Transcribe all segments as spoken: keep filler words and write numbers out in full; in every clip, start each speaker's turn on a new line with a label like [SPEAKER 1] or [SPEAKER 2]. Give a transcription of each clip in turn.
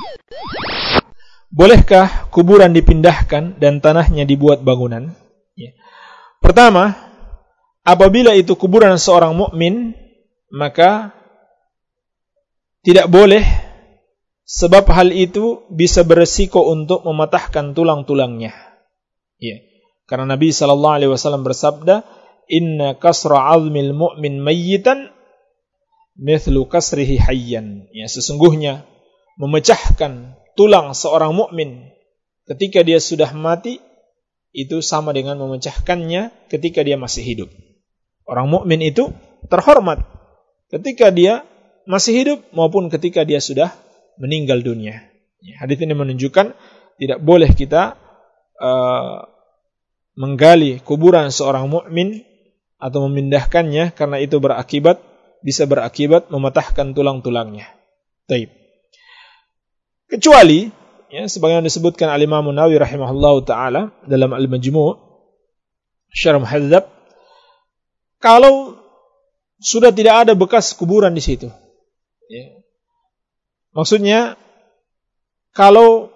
[SPEAKER 1] Bolehkah kuburan dipindahkan dan tanahnya dibuat bangunan? Ya. Pertama, apabila itu kuburan seorang mukmin, maka tidak boleh, sebab hal itu bisa beresiko untuk mematahkan tulang-tulangnya. Ya. Karena Nabi sallallahu alaihi wasallam bersabda, "Inna kasra 'azmil mu'min mayyitan mithlu kasrihi hayyan." Ya, sesungguhnya memecahkan tulang seorang mukmin ketika dia sudah mati itu sama dengan memecahkannya ketika dia masih hidup. Orang mukmin itu terhormat ketika dia masih hidup maupun ketika dia sudah meninggal dunia. Ya, hadis ini menunjukkan tidak boleh kita uh, menggali kuburan seorang mukmin atau memindahkannya karena itu berakibat bisa berakibat mematahkan tulang-tulangnya. Taib. Kecuali, ya, sebagaimana disebutkan Al-Imam Nawawi rahimahullahu taala dalam Al-Majmu' Syarh Muhadzab, kalau sudah tidak ada bekas kuburan di situ. Ya. Maksudnya, kalau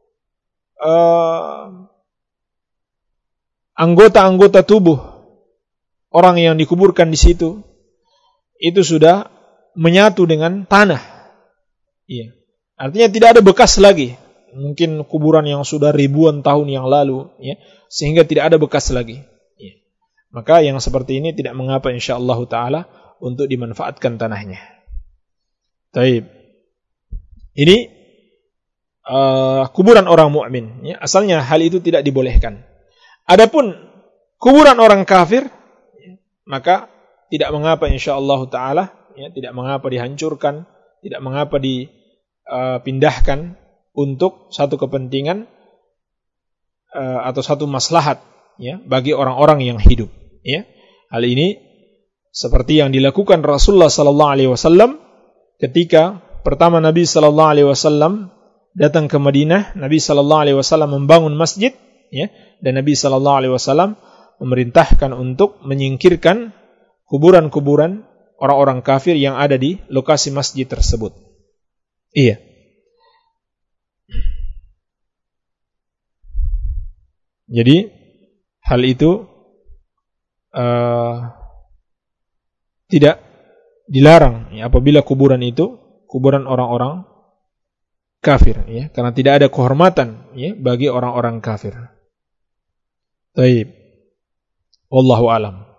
[SPEAKER 1] uh, anggota-anggota tubuh orang yang dikuburkan di situ itu sudah menyatu dengan tanah. Iya. Artinya tidak ada bekas lagi. Mungkin kuburan yang sudah ribuan tahun yang lalu, ya, sehingga tidak ada bekas lagi. Ya. Maka yang seperti ini tidak mengapa insyaallah taala untuk dimanfaatkan tanahnya. Taib. Ini uh, kuburan orang mukmin. Ya. Asalnya hal itu tidak dibolehkan. Adapun kuburan orang kafir, ya, maka tidak mengapa insyaallah taala, ya, tidak mengapa dihancurkan, tidak mengapa di Uh, pindahkan untuk satu kepentingan uh, atau satu maslahat, ya, bagi orang-orang yang hidup, ya. Hal ini seperti yang dilakukan Rasulullah sallallahu alaihi wasallam ketika pertama Nabi sallallahu alaihi wasallam datang ke Madinah. Nabi sallallahu alaihi wasallam membangun masjid, ya, dan Nabi sallallahu alaihi wasallam memerintahkan untuk menyingkirkan kuburan-kuburan orang-orang kafir yang ada di lokasi masjid tersebut. Iya. Jadi hal itu uh, tidak dilarang, ya, apabila kuburan itu kuburan orang-orang kafir, ya, karena tidak ada kehormatan, ya, bagi orang-orang kafir. Baik. Wallahu a'lam.